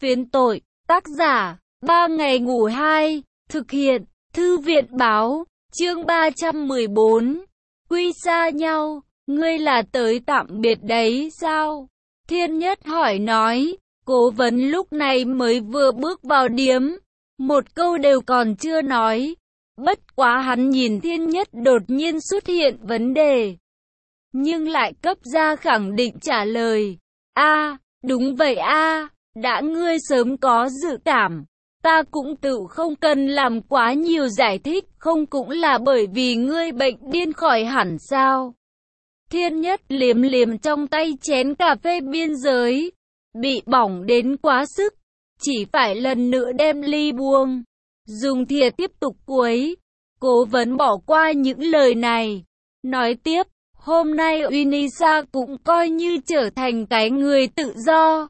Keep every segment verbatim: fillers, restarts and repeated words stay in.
Phiến tội, tác giả, ba ngày ngủ hai, thực hiện, thư viện báo, chương ba trăm mười bốn, quy xa nhau, ngươi là tới tạm biệt đấy sao? Thiên Nhất hỏi nói, Cố Vấn lúc này mới vừa bước vào điếm, một câu đều còn chưa nói. Bất quá hắn nhìn Thiên Nhất đột nhiên xuất hiện vấn đề, nhưng lại cấp ra khẳng định trả lời. A, đúng vậy a, đã ngươi sớm có dự cảm, ta cũng tự không cần làm quá nhiều giải thích, không cũng là bởi vì ngươi bệnh điên khỏi hẳn sao? Thiên Nhất liếm liếm trong tay chén cà phê biên giới, bị bỏng đến quá sức, chỉ phải lần nữa đem ly buông, dùng thìa tiếp tục quấy. Cố Vấn bỏ qua những lời này, nói tiếp, hôm nay Unisa cũng coi như trở thành cái người tự do.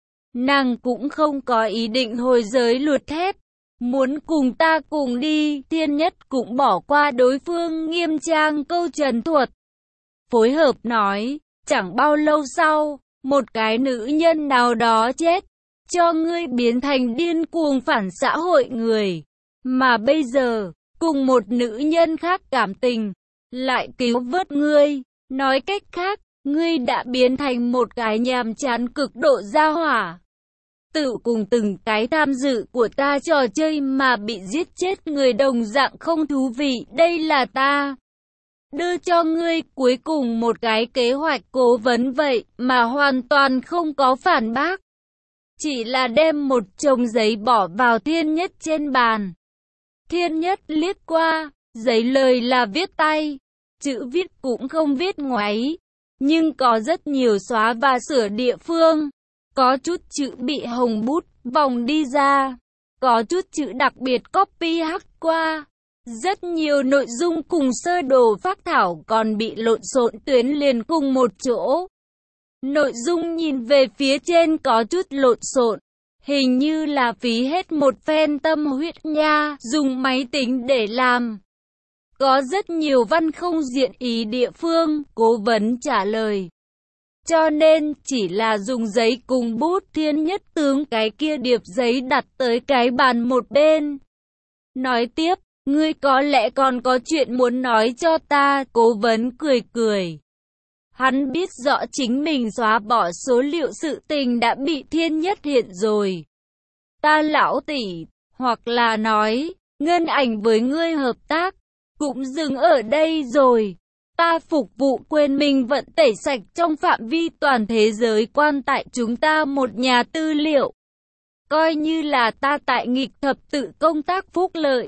Nàng cũng không có ý định hồi giới luật thép, muốn cùng ta cùng đi. Thiên Nhất cũng bỏ qua đối phương nghiêm trang câu trần thuật, phối hợp nói, chẳng bao lâu sau, một cái nữ nhân nào đó chết, cho ngươi biến thành điên cuồng phản xã hội người, mà bây giờ, cùng một nữ nhân khác cảm tình, lại cứu vớt ngươi. Nói cách khác, ngươi đã biến thành một cái nhàm chán cực độ gia hỏa, tự cùng từng cái tham dự của ta trò chơi mà bị giết chết người đồng dạng không thú vị. Đây là ta đưa cho ngươi cuối cùng một cái kế hoạch. Cố Vấn vậy mà hoàn toàn không có phản bác, chỉ là đem một chồng giấy bỏ vào Thiên Nhất trên bàn. Thiên Nhất liếc qua, giấy lời là viết tay, chữ viết cũng không viết ngoáy, nhưng có rất nhiều xóa và sửa địa phương, có chút chữ bị hồng bút vòng đi ra, có chút chữ đặc biệt copy hắt qua. Rất nhiều nội dung cùng sơ đồ phác thảo còn bị lộn xộn tuyến liền cùng một chỗ. Nội dung nhìn về phía trên có chút lộn xộn, hình như là phí hết một phen tâm huyết nha, dùng máy tính để làm. Có rất nhiều văn không diện ý địa phương. Cố Vấn trả lời, cho nên chỉ là dùng giấy cùng bút. Thiên Nhất tướng cái kia điệp giấy đặt tới cái bàn một bên, nói tiếp, ngươi có lẽ còn có chuyện muốn nói cho ta. Cố Vấn cười cười, hắn biết rõ chính mình xóa bỏ số liệu sự tình đã bị Thiên Nhất hiện rồi. Ta lão tỷ, hoặc là nói, Ngân Ảnh với ngươi hợp tác, cũng dừng ở đây rồi. Ta phục vụ quên mình vận tẩy sạch trong phạm vi toàn thế giới quan tại chúng ta một nhà tư liệu. Coi như là ta tại nghịch thập tự công tác phúc lợi.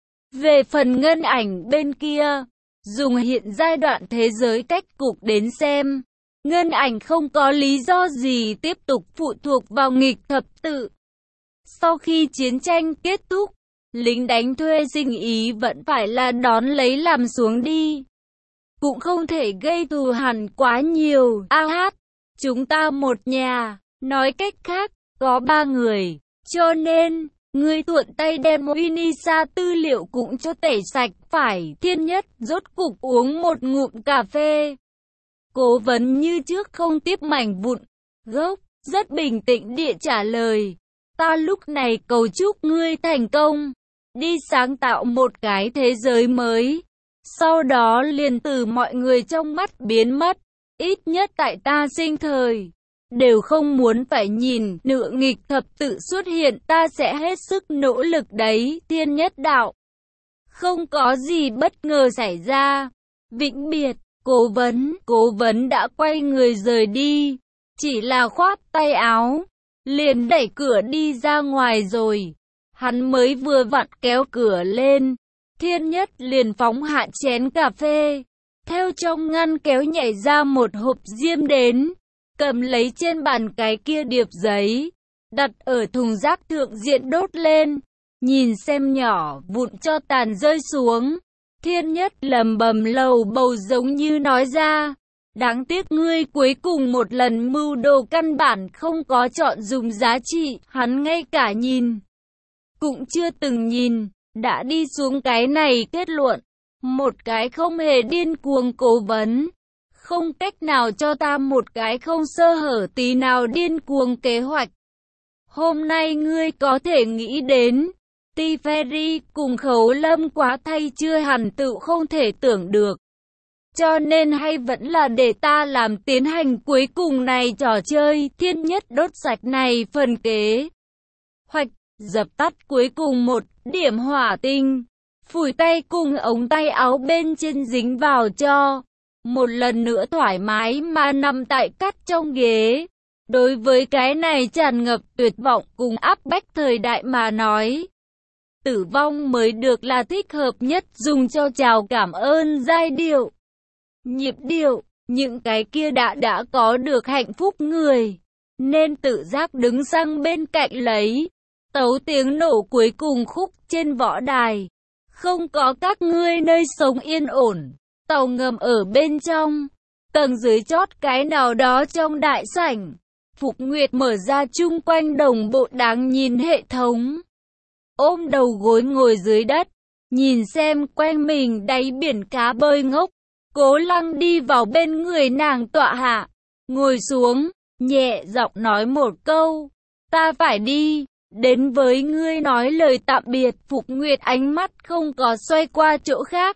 Về phần Ngân Ảnh bên kia, dùng hiện giai đoạn thế giới cách cục đến xem, Ngân Ảnh không có lý do gì tiếp tục phụ thuộc vào nghịch thập tự. Sau khi chiến tranh kết thúc, lính đánh thuê sinh ý vẫn phải là đón lấy làm xuống đi, cũng không thể gây thù hằn quá nhiều. A hát, chúng ta một nhà, nói cách khác, có ba người, cho nên, ngươi thuận tay đem Unisa tư liệu cũng cho tẩy sạch phải. Thiên Nhất rốt cục uống một ngụm cà phê. Cố Vấn như trước không tiếp mảnh vụn gốc, rất bình tĩnh địa trả lời, ta lúc này cầu chúc ngươi thành công, đi sáng tạo một cái thế giới mới, sau đó liền từ mọi người trong mắt biến mất, ít nhất tại ta sinh thời, đều không muốn phải nhìn nửa nghịch thập tự xuất hiện. Ta sẽ hết sức nỗ lực đấy. Thiên Nhất đạo, không có gì bất ngờ xảy ra. Vĩnh biệt. Cố Vấn, Cố Vấn đã quay người rời đi, chỉ là khoát tay áo, liền đẩy cửa đi ra ngoài rồi. Hắn mới vừa vặn kéo cửa lên, Thiên Nhất liền phóng hạ chén cà phê, theo trong ngăn kéo nhảy ra một hộp diêm đến, cầm lấy trên bàn cái kia điệp giấy, đặt ở thùng rác thượng diện đốt lên, nhìn xem nhỏ vụn cho tàn rơi xuống. Thiên Nhất lầm bầm lầu bầu giống như nói ra, đáng tiếc ngươi cuối cùng một lần mưu đồ căn bản không có chọn dùng giá trị. Hắn ngay cả nhìn cũng chưa từng nhìn, đã đi xuống cái này kết luận. Một cái không hề điên cuồng Cố Vấn, không cách nào cho ta một cái không sơ hở tí nào điên cuồng kế hoạch. Hôm nay ngươi có thể nghĩ đến, Tiferi cùng Khấu Lâm quá thay chưa hẳn tự không thể tưởng được. Cho nên hay vẫn là để ta làm tiến hành cuối cùng này trò chơi thiên nhất đốt sạch này phần kế hoạch, dập tắt cuối cùng một điểm hỏa tinh, phủi tay cùng ống tay áo bên trên dính vào cho. Một lần nữa thoải mái mà nằm tại cắt trong ghế. Đối với cái này tràn ngập tuyệt vọng cùng áp bách thời đại mà nói, tử vong mới được là thích hợp nhất dùng cho chào cảm ơn giai điệu. Nhịp điệu, những cái kia đã đã có được hạnh phúc người, nên tự giác đứng sang bên cạnh lấy. Tấu tiếng nổ cuối cùng khúc trên võ đài. Không có các ngươi nơi sống yên ổn, tàu ngầm ở bên trong, tầng dưới chót cái nào đó trong đại sảnh. Phục Nguyệt mở ra chung quanh đồng bộ đáng nhìn hệ thống. Ôm đầu gối ngồi dưới đất, nhìn xem quanh mình đáy biển cá bơi ngốc. Cố Lăng đi vào bên người nàng tọa hạ, ngồi xuống, nhẹ giọng nói một câu. Ta phải đi, đến với ngươi nói lời tạm biệt. Phục Nguyệt ánh mắt không có xoay qua chỗ khác,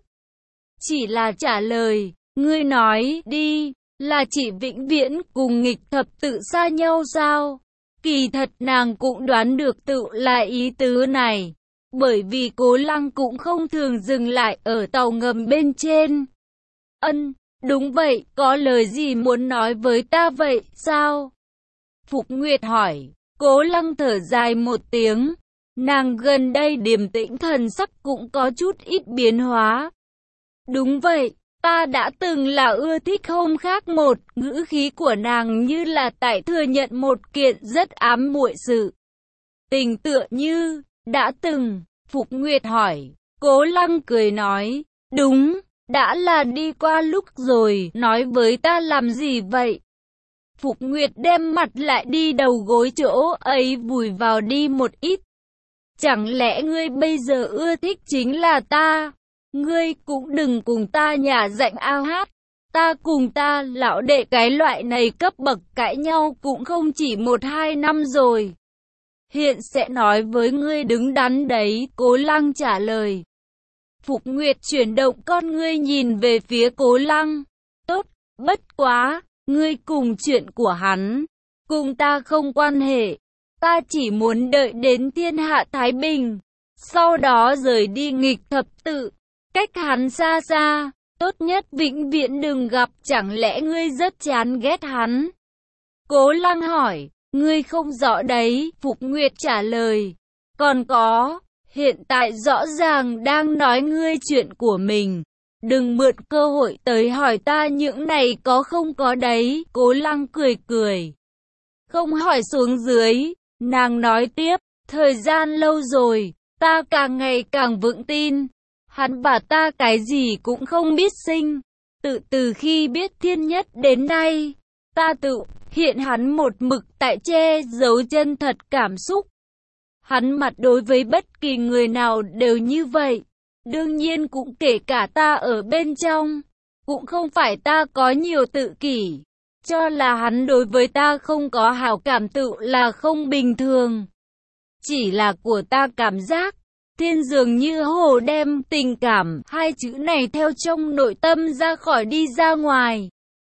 chỉ là trả lời, ngươi nói đi, là chỉ vĩnh viễn cùng nghịch thập tự xa nhau sao? Kỳ thật nàng cũng đoán được tự là ý tứ này, bởi vì Cố Lăng cũng không thường dừng lại ở tàu ngầm bên trên. Ân, đúng vậy, có lời gì muốn nói với ta vậy, sao? Phục Nguyệt hỏi. Cố Lăng thở dài một tiếng, nàng gần đây điềm tĩnh thần sắc cũng có chút ít biến hóa. Đúng vậy, ta đã từng là ưa thích hôm khác một, ngữ khí của nàng như là tại thừa nhận một kiện rất ám muội sự. Tình tựa như, đã từng, Phục Nguyệt hỏi. Cố Lăng cười nói, đúng, đã là đi qua lúc rồi, nói với ta làm gì vậy? Phục Nguyệt đem mặt lại đi đầu gối chỗ ấy vùi vào đi một ít. Chẳng lẽ ngươi bây giờ ưa thích chính là ta? Ngươi cũng đừng cùng ta nhả rạnh ao hát. Ta cùng ta lão đệ cái loại này cấp bậc cãi nhau cũng không chỉ một hai năm rồi. Hiện sẽ nói với ngươi đứng đắn đấy, Cố Lăng trả lời. Phục Nguyệt chuyển động con ngươi nhìn về phía Cố Lăng. Tốt, bất quá, ngươi cùng chuyện của hắn, cùng ta không quan hệ. Ta chỉ muốn đợi đến thiên hạ thái bình, sau đó rời đi nghịch thập tự, cách hắn xa xa, tốt nhất vĩnh viễn đừng gặp. Chẳng lẽ ngươi rất chán ghét hắn? Cố Lăng hỏi. Ngươi không rõ đấy, Phục Nguyệt trả lời. Còn có, hiện tại rõ ràng đang nói ngươi chuyện của mình. Đừng mượn cơ hội tới hỏi ta những này có không có đấy. Cố Lăng cười cười, không hỏi xuống dưới. Nàng nói tiếp, thời gian lâu rồi, ta càng ngày càng vững tin. Hắn và ta cái gì cũng không biết sinh. Tự từ khi biết thiên nhất đến nay, ta tự hiện hắn một mực tại che giấu chân thật cảm xúc. Hắn mặt đối với bất kỳ người nào đều như vậy. Đương nhiên cũng kể cả ta ở bên trong. Cũng không phải ta có nhiều tự kỷ, cho là hắn đối với ta không có hảo cảm tự là không bình thường. Chỉ là của ta cảm giác, thiên dường như hồ đem tình cảm hai chữ này theo trong nội tâm ra khỏi đi ra ngoài.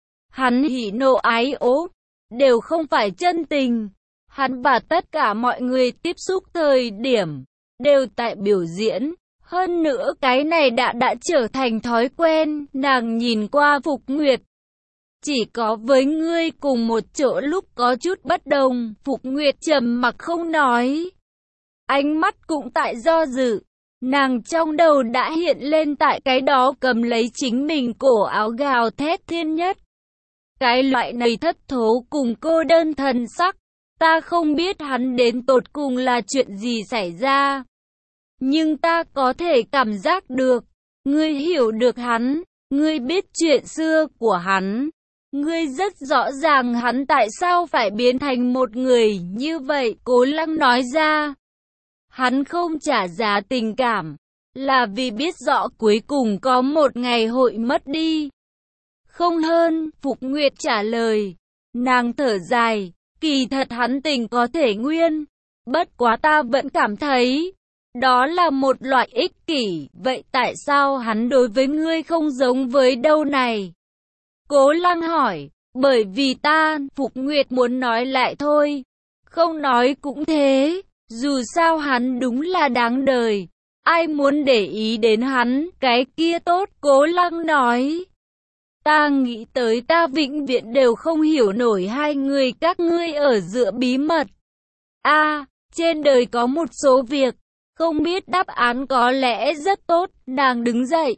Hắn hỉ nộ ái ố, đều không phải chân tình. Hắn và tất cả mọi người tiếp xúc thời điểm, đều tại biểu diễn. Hơn nữa cái này đã đã trở thành thói quen. Nàng nhìn qua Phục Nguyệt. Chỉ có với ngươi cùng một chỗ lúc có chút bất đồng. Phục Nguyệt trầm mặc không nói, ánh mắt cũng tại do dự. Nàng trong đầu đã hiện lên tại cái đó cầm lấy chính mình cổ áo gào thét thiên nhất. Cái loại này thất thố cùng cô đơn thần sắc. Ta không biết hắn đến tột cùng là chuyện gì xảy ra, nhưng ta có thể cảm giác được. Ngươi hiểu được hắn, ngươi biết chuyện xưa của hắn. Ngươi rất rõ ràng hắn tại sao phải biến thành một người như vậy. Cố Lăng nói ra. Hắn không trả giá tình cảm, là vì biết rõ cuối cùng có một ngày hội mất đi. Không hơn, Phục Nguyệt trả lời. Nàng thở dài, Kỳ thật hắn tình có thể nguyên, bất quá ta vẫn cảm thấy đó là một loại ích kỷ, vậy tại sao hắn đối với ngươi không giống với đâu này? Cố Lăng hỏi, bởi vì ta, Phục Nguyệt muốn nói lại thôi, không nói cũng thế, dù sao hắn đúng là đáng đời, ai muốn để ý đến hắn, cái kia tốt, Cố Lăng nói. Ta nghĩ tới ta vĩnh viễn đều không hiểu nổi hai người các ngươi ở giữa bí mật. A, trên đời có một số việc, không biết đáp án có lẽ rất tốt, nàng đứng dậy.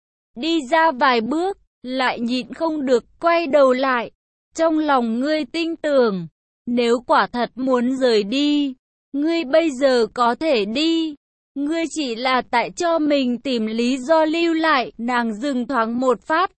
Đi ra vài bước, lại nhịn không được quay đầu lại. Trong lòng ngươi tin tưởng, nếu quả thật muốn rời đi, ngươi bây giờ có thể đi. Ngươi chỉ là tại cho mình tìm lý do lưu lại, nàng dừng thoáng một phát.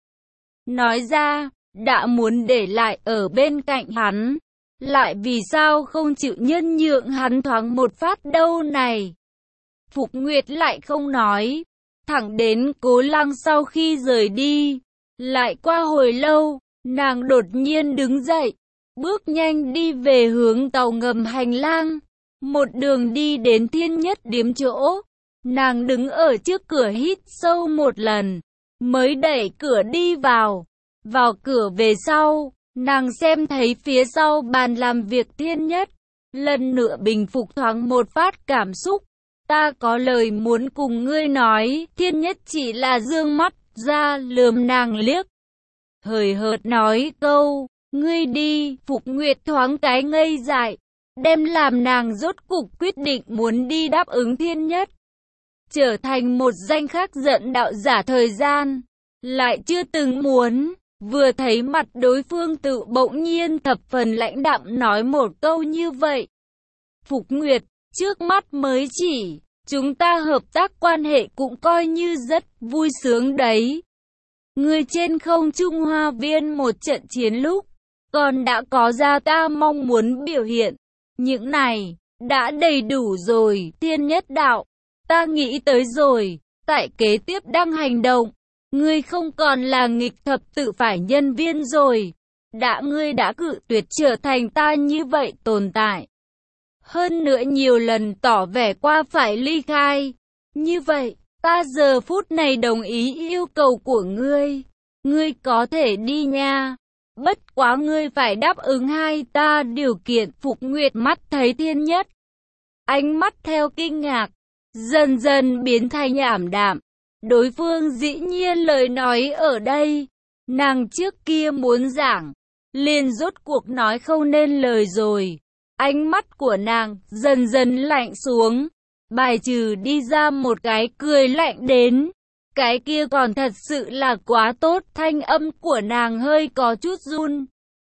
Nói ra, đã muốn để lại ở bên cạnh hắn, lại vì sao không chịu nhân nhượng hắn thoáng một phát đâu này. Phục Nguyệt lại không nói, thẳng đến Cố Lăng sau khi rời đi, lại qua hồi lâu, nàng đột nhiên đứng dậy, bước nhanh đi về hướng tàu ngầm hành lang, một đường đi đến Thiên Nhất Điếm chỗ. Nàng đứng ở trước cửa hít sâu một lần, mới đẩy cửa đi vào. Vào cửa về sau, nàng xem thấy phía sau bàn làm việc Thiên Nhất, lần nữa bình phục thoáng một phát cảm xúc. Ta có lời muốn cùng ngươi nói. Thiên Nhất chỉ là dương mắt ra lườm nàng liếc, hời hợt nói câu, ngươi đi. Phục Nguyệt thoáng cái ngây dại, đem làm nàng rốt cục quyết định muốn đi đáp ứng Thiên Nhất, trở thành một danh khắc giận đạo giả thời gian, lại chưa từng muốn. Vừa thấy mặt đối phương tự bỗng nhiên thập phần lãnh đạm nói một câu như vậy. Phục Nguyệt, trước mắt mới chỉ, chúng ta hợp tác quan hệ cũng coi như rất vui sướng đấy. Người trên không Trung Hoa Viên một trận chiến lúc, còn đã có ra ta mong muốn biểu hiện. Những này, đã đầy đủ rồi. Thiên Nhất đạo, ta nghĩ tới rồi, tại kế tiếp đang hành động. Ngươi không còn là nghịch thập tự phải nhân viên rồi. Đã ngươi đã cự tuyệt trở thành ta như vậy tồn tại. Hơn nữa nhiều lần tỏ vẻ qua phải ly khai. Như vậy, ta giờ phút này đồng ý yêu cầu của ngươi. Ngươi có thể đi nha. Bất quá ngươi phải đáp ứng hai ta điều kiện. Phục Nguyệt mắt thấy Thiên Nhất, ánh mắt theo kinh ngạc, dần dần biến thành ảm đạm. Đối phương dĩ nhiên lời nói ở đây, nàng trước kia muốn giảng, liền rốt cuộc nói không nên lời rồi. Ánh mắt của nàng dần dần lạnh xuống, bài trừ đi ra một cái cười lạnh đến. Cái kia còn thật sự là quá tốt. Thanh âm của nàng hơi có chút run.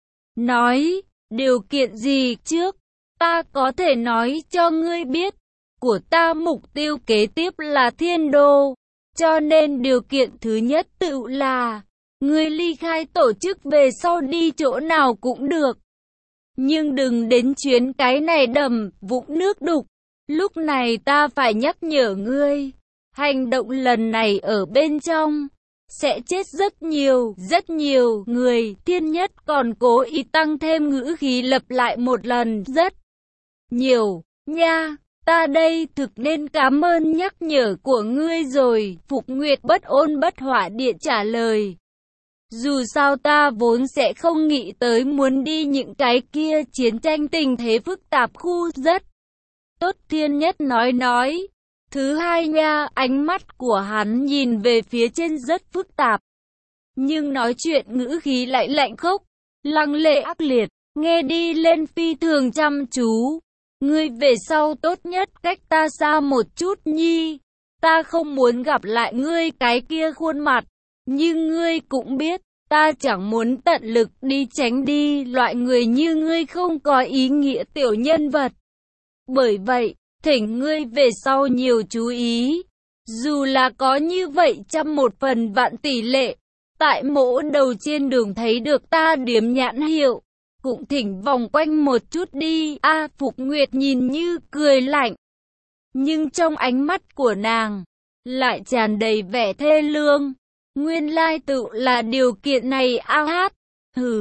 Nói, điều kiện gì trước? Ta có thể nói cho ngươi biết, của ta mục tiêu kế tiếp là thiên đô. Cho nên điều kiện thứ nhất tự là, ngươi ly khai tổ chức về sau đi chỗ nào cũng được. Nhưng đừng đến chuyến cái này đầm, vũng nước đục. Lúc này ta phải nhắc nhở ngươi, hành động lần này ở bên trong, sẽ chết rất nhiều, rất nhiều người. Thiên Nhất còn cố ý tăng thêm ngữ khí lặp lại một lần, rất nhiều, nha. Ta đây thực nên cảm ơn nhắc nhở của ngươi rồi. Phục Nguyệt bất ôn bất hỏa địa trả lời. Dù sao ta vốn sẽ không nghĩ tới muốn đi những cái kia chiến tranh tình thế phức tạp khu rất tốt. Thiên Nhất nói nói. Thứ hai nha, ánh mắt của hắn nhìn về phía trên rất phức tạp. Nhưng nói chuyện ngữ khí lại lạnh khốc, lăng lệ ác liệt, nghe đi lên phi thường chăm chú. Ngươi về sau tốt nhất cách ta xa một chút nhi. Ta không muốn gặp lại ngươi cái kia khuôn mặt. Nhưng ngươi cũng biết, ta chẳng muốn tận lực đi tránh đi loại người như ngươi không có ý nghĩa tiểu nhân vật. Bởi vậy, thỉnh ngươi về sau nhiều chú ý. Dù là có như vậy trăm một phần vạn tỷ lệ, tại mỗ đầu trên đường thấy được ta điếm nhãn hiệu, cũng thỉnh vòng quanh một chút đi. A à, Phục Nguyệt nhìn như cười lạnh, nhưng trong ánh mắt của nàng lại tràn đầy vẻ thê lương. Nguyên lai tự là điều kiện này. A hát, hừ,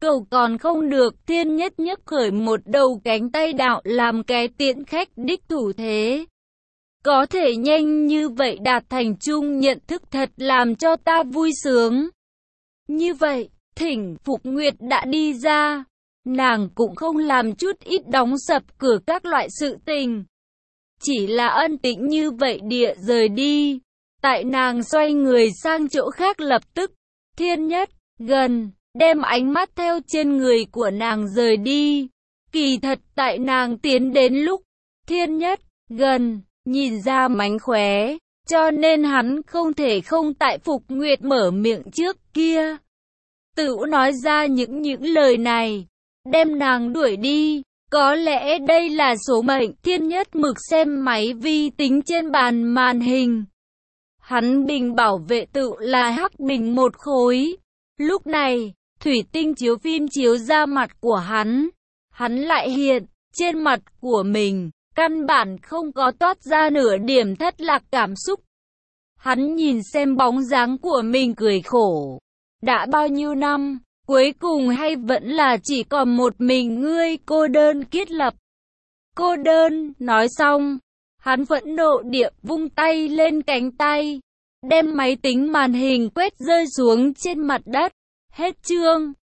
Cậu còn không được. Thiên Nhất nhấc khởi một đầu cánh tay đạo làm cái tiễn khách đích thủ thế. Có thể nhanh như vậy đạt thành chung nhận thức thật làm cho ta vui sướng. Như vậy, thỉnh Phục Nguyệt đã đi ra. Nàng cũng không làm chút ít đóng sập cửa các loại sự tình. Chỉ là ân tĩnh như vậy địa rời đi. Tại nàng xoay người sang chỗ khác lập tức. Thiên Nhất, gần, đem ánh mắt theo trên người của nàng rời đi. Kỳ thật tại nàng tiến đến lúc. Thiên Nhất, gần, nhìn ra mánh khóe. Cho nên hắn không thể không tại Phục Nguyệt mở miệng trước kia. Tự nói ra những những lời này. Đem nàng đuổi đi. Có lẽ đây là số mệnh. Thiên Nhất mực xem máy vi tính trên bàn màn hình. Hắn bình bảo vệ tự là hắc bình một khối. Lúc này, thủy tinh chiếu phim chiếu ra mặt của hắn. Hắn lại hiện, trên mặt của mình, căn bản không có toát ra nửa điểm thất lạc cảm xúc. Hắn nhìn xem bóng dáng của mình cười khổ. Đã bao nhiêu năm, cuối cùng hay vẫn là chỉ còn một mình ngươi cô đơn kiết lập. Cô đơn, nói xong, hắn phẫn nộ địa vung tay lên cánh tay, đem máy tính màn hình quét rơi xuống trên mặt đất. Hết chương.